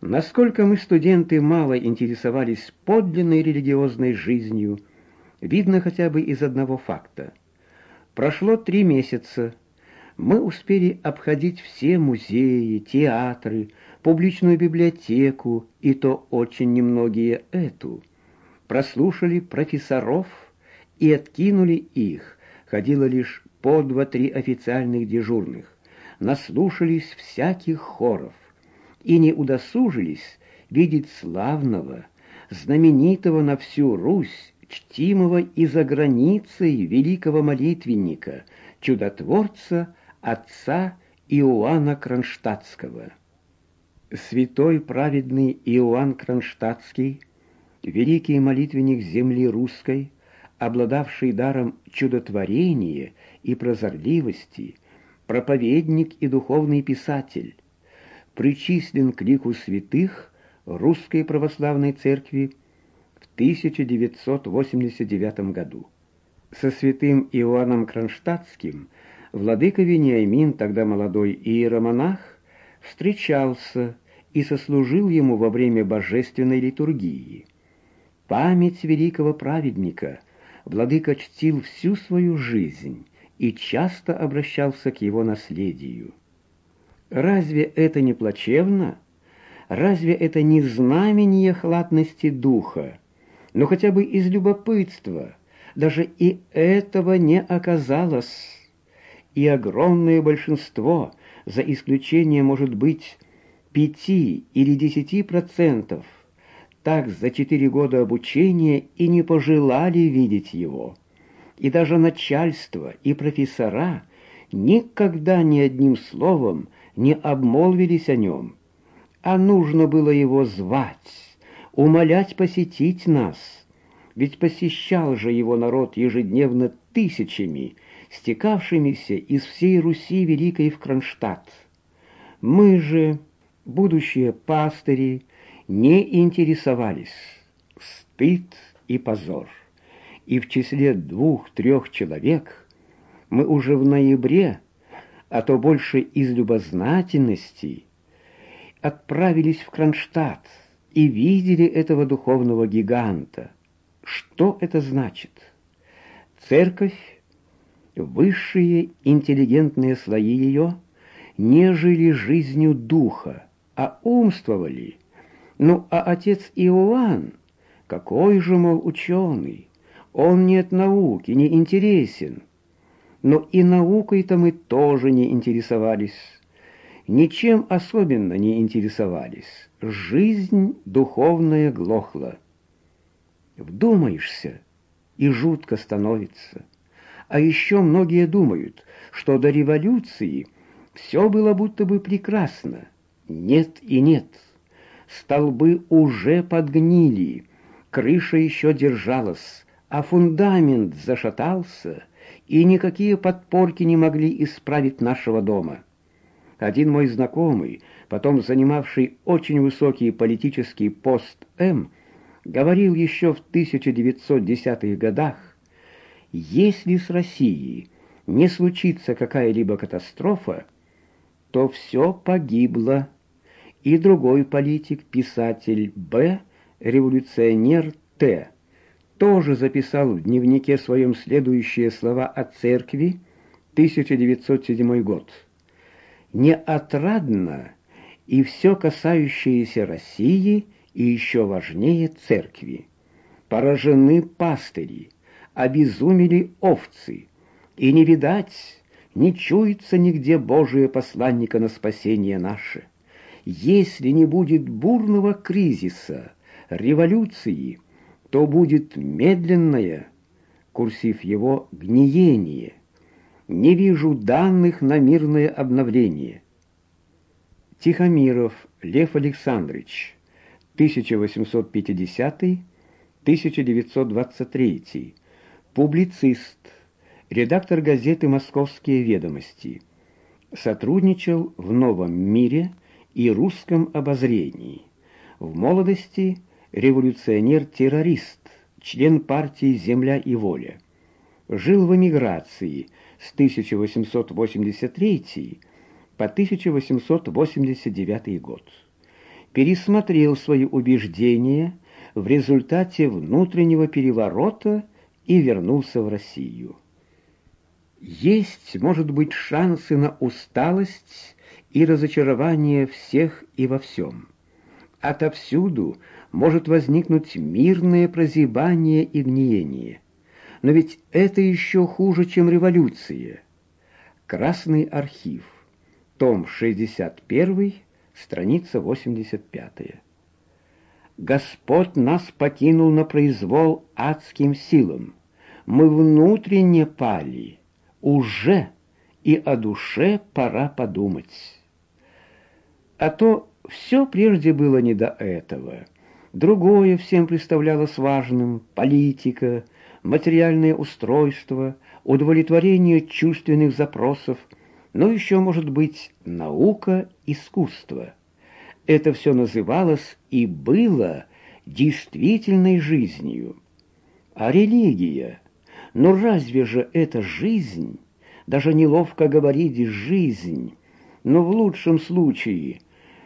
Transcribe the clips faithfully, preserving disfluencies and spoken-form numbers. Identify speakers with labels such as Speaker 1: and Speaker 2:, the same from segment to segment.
Speaker 1: Насколько мы, студенты, мало интересовались подлинной религиозной жизнью, видно хотя бы из одного факта. Прошло три месяца. Мы успели обходить все музеи, театры, публичную библиотеку, и то очень немногие эту. Прослушали профессоров и откинули их, ходило лишь по два-три официальных дежурных. Наслушались всяких хоров и не удосужились видеть славного, знаменитого на всю Русь, чтимого и за границей великого молитвенника, чудотворца отца Иоанна Кронштадтского. Святой праведный Иоанн Кронштадтский, великий молитвенник земли русской, обладавший даром чудотворения и прозорливости, проповедник и духовный писатель, причислен к лику святых Русской Православной Церкви в тысяча девятьсот восемьдесят девятом году. Со святым Иоанном Кронштадтским владыка Вениамин, тогда молодой иеромонах, встречался и сослужил ему во время божественной литургии. Память великого праведника владыка чтил всю свою жизнь и часто обращался к его наследию. Разве это не плачевно? Разве это не знамение хладности духа? Но хотя бы из любопытства даже и этого не оказалось. И огромное большинство, за исключением, может быть, пяти или десяти процентов, так за четыре года обучения и не пожелали видеть его. И даже начальство и профессора никогда ни одним словом не обмолвились о нем, а нужно было его звать, умолять посетить нас, ведь посещал же его народ ежедневно тысячами, стекавшимися из всей Руси Великой в Кронштадт. Мы же, будущие пастыри, не интересовались. Стыд и позор. И в числе двух-трех человек мы уже в ноябре, а то больше из любознательности, отправились в Кронштадт и видели этого духовного гиганта. Что это значит? Церковь, высшие интеллигентные слои ее, не жили жизнью духа, а умствовали. Ну, а отец Иоанн, какой же, мол, ученый, он не от науки, не интересен. Но и наукой-то мы тоже не интересовались, ничем особенно не интересовались. Жизнь духовная глохла. Вдумаешься, и жутко становится. А еще многие думают, что до революции все было будто бы прекрасно. Нет и нет. Столбы уже подгнили, крыша еще держалась, а фундамент зашатался, и никакие подпорки не могли исправить нашего дома. Один мой знакомый, потом занимавший очень высокий политический пост М, говорил еще в тысяча девятьсот десятых годах: если с Россией не случится какая-либо катастрофа, то все погибло. И другой политик, писатель Б, революционер Т, тоже записал в дневнике своем следующие слова о церкви, тысяча девятьсот седьмой год. «Неотрадно и все касающееся России, и еще важнее церкви. Поражены пастыри, обезумели овцы, и не видать, не чуется нигде Божие посланника на спасение наше. Если не будет бурного кризиса, революции, то будет медленное, курсив его, гниение. Не вижу данных на мирное обновление». Тихомиров Лев Александрович, тысяча восемьсот пятидесятый — тысяча девятьсот двадцать третий, публицист, редактор газеты «Московские ведомости», сотрудничал в «Новом мире» и «Русском обозрении». В молодости революционер-террорист, член партии «Земля и воля». Жил в эмиграции с тысяча восемьсот восемьдесят третьего по тысяча восемьсот восемьдесят девятый год. пересмотрел свои убеждения в результате внутреннего переворота и вернулся в Россию. Есть, может быть, шансы на усталость и разочарование всех и во всем. Отовсюду может возникнуть мирное прозябание и гниение. Но ведь это еще хуже, чем революция. Красный архив, том шестьдесят один, страница восемьдесят пять. Господь нас покинул на произвол адским силам. Мы внутренне пали. Уже и о душе пора подумать. А то все прежде было не до этого. Другое всем представлялось важным: политика, материальное устройство, удовлетворение чувственных запросов, но еще, может быть, наука, искусство. Это все называлось и было действительной жизнью. А религия? Но разве же это жизнь? Даже неловко говорить «жизнь», но в лучшем случае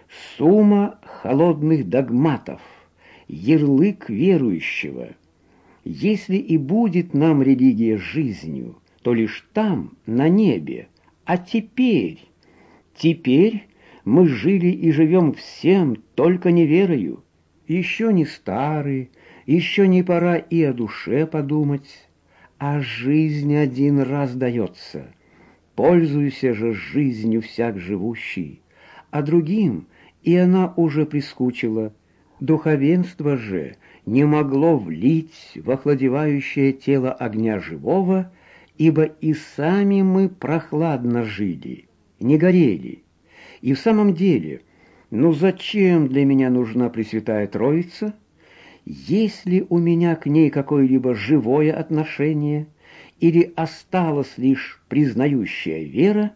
Speaker 1: сумма холодных догматов, ярлык верующего. Если и будет нам религия жизнью, то лишь там, на небе. А теперь, теперь мы жили и живем всем, только не верою. Еще не стары, еще не пора и о душе подумать. А жизнь один раз дается. Пользуйся же жизнью всяк живущий, а другим и она уже прискучила. Духовенство же не могло влить в охладевающее тело огня живого, ибо и сами мы прохладно жили, не горели. И в самом деле, ну зачем для меня нужна Пресвятая Троица? Есть ли у меня к ней какое-либо живое отношение, или осталась лишь признающая вера?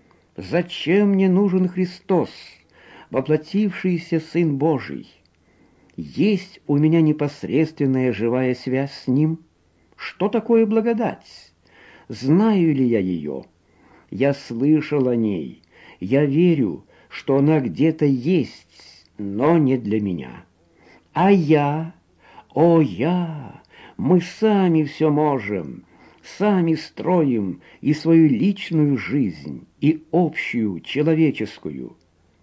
Speaker 1: Зачем мне нужен Христос, воплотившийся Сын Божий? Есть у меня непосредственная живая связь с Ним? Что такое благодать? Знаю ли я ее? Я слышал о ней, я верю, что она где-то есть, но не для меня. А я, о я, мы сами все можем, сами строим и свою личную жизнь, и общую, человеческую.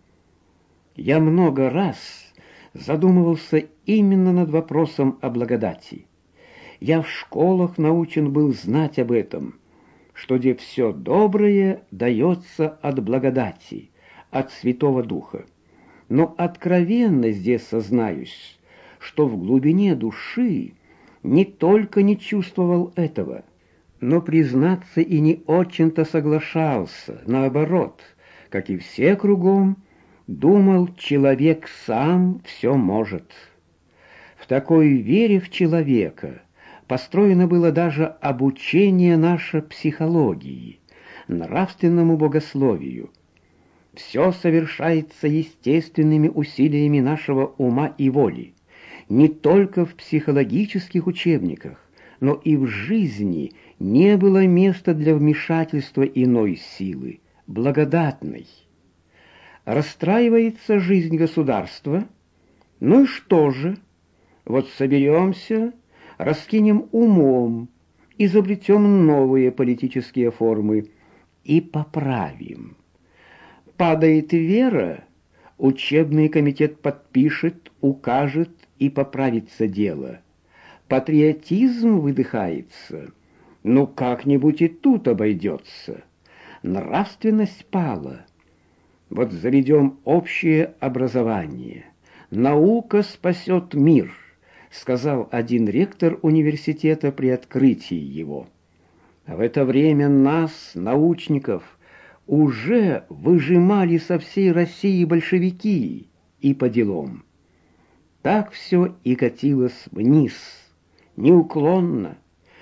Speaker 1: Я много раз задумывался именно над вопросом о благодати. Я в школах научен был знать об этом, что где все доброе дается от благодати, от Святого Духа. Но откровенно здесь сознаюсь, что в глубине души не только не чувствовал этого, но, признаться, и не очень-то соглашался, наоборот, как и все кругом, думал, человек сам все может. В такой вере в человека построено было даже обучение нашей психологии, нравственному богословию. Все совершается естественными усилиями нашего ума и воли, не только в психологических учебниках, но и в жизни не было места для вмешательства иной силы, благодатной. Расстраивается жизнь государства? Ну и что же? Вот соберемся, раскинем умом, изобретем новые политические формы и поправим. Падает вера, учебный комитет подпишет, укажет и поправится дело. Патриотизм выдыхается, ну как-нибудь и тут обойдется. Нравственность пала. Вот заведем общее образование. Наука спасет мир, сказал один ректор университета при открытии его. А в это время нас, научников, уже выжимали со всей России большевики, и по делам. Так все и катилось вниз, неуклонно.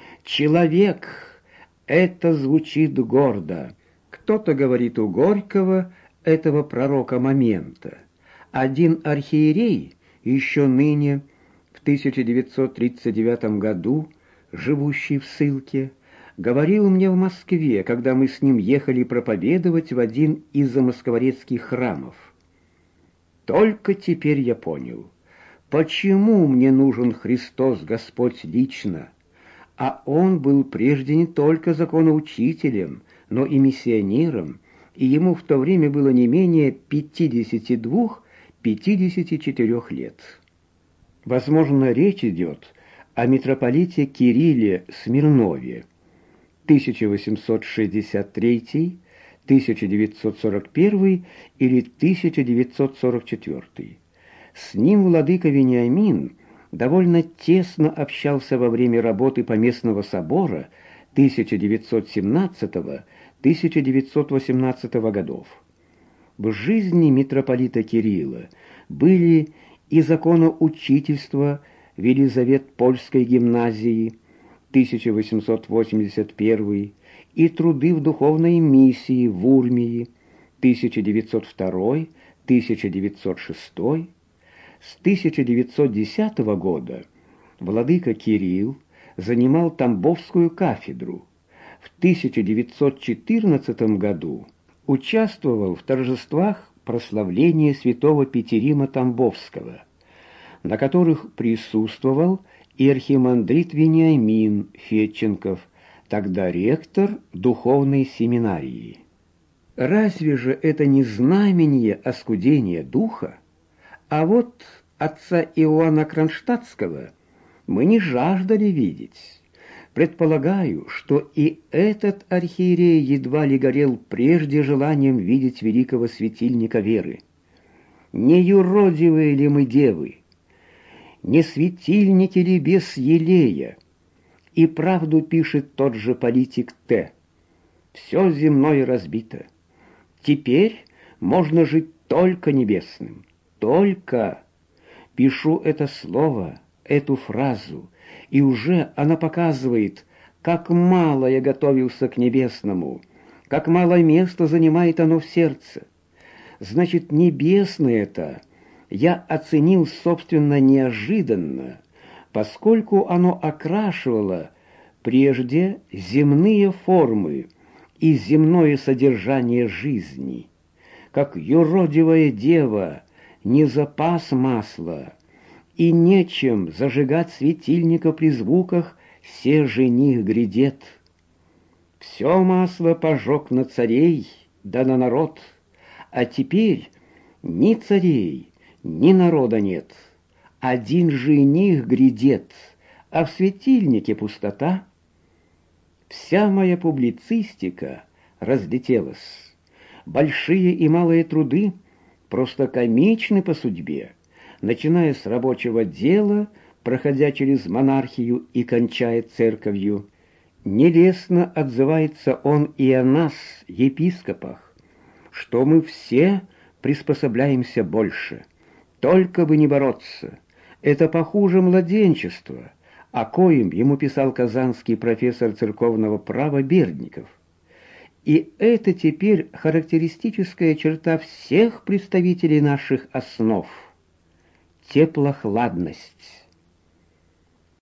Speaker 1: Человек — это звучит гордо. Кто-то говорит у Горького, этого пророка момента. Один архиерей, еще ныне, в тысяча девятьсот тридцать девятом году, живущий в ссылке, говорил мне в Москве, когда мы с ним ехали проповедовать в один из замоскворецких храмов. Только теперь я понял, почему мне нужен Христос Господь лично, а Он был прежде не только законоучителем, но и миссионером, и ему в то время было не менее пятидесяти двух-пятидесяти четырёх лет. Возможно, речь идет о митрополите Кирилле Смирнове тысяча восемьсот шестьдесят третий — тысяча девятьсот сорок первый или тысяча девятьсот сорок четвёртый. С ним владыка Вениамин довольно тесно общался во время работы Поместного собора тысяча девятьсот семнадцатого — тысяча девятьсот восемнадцатого годов. В жизни митрополита Кирилла были и законоучительство в Елизавет-Польской гимназии тысяча восемьсот восемьдесят первый и труды в духовной миссии в Урмии тысяча девятьсот второй — тысяча девятьсот шестой. С тысяча девятьсот десятого года владыка Кирилл занимал Тамбовскую кафедру. В тысяча девятьсот четырнадцатом году участвовал в торжествах прославления святого Петерима Тамбовского, на которых присутствовал и архимандрит Вениамин Федченков, тогда ректор духовной семинарии. Разве же это не знамение оскудения духа? А вот отца Иоанна Кронштадтского мы не жаждали видеть. Предполагаю, что и этот архиерей едва ли горел прежде желанием видеть великого светильника веры. Не юродивые ли мы девы? Не светильники ли без елея? И правду пишет тот же политик Т. Все земное разбито. Теперь можно жить только небесным. Только. Пишу это слово, эту фразу, и уже она показывает, как мало я готовился к небесному, как мало места занимает оно в сердце. Значит, небесное это я оценил, собственно, неожиданно, поскольку оно окрашивало прежде земные формы и земное содержание жизни, как юродивая дева, не запас масла, и нечем зажигать светильника при звуках «се жених грядет». Все масло пожег на царей, да на народ, а теперь ни царей, ни народа нет. Один жених грядет, а в светильнике пустота. Вся моя публицистика разлетелась. Большие и малые труды просто комичны по судьбе, начиная с рабочего дела, проходя через монархию и кончая церковью. Нелестно отзывается он и о нас, епископах, что мы все приспособляемся больше, только бы не бороться. Это похуже младенчества, о коем ему писал казанский профессор церковного права Бердников. И это теперь характеристическая черта всех представителей наших основ — теплохладность.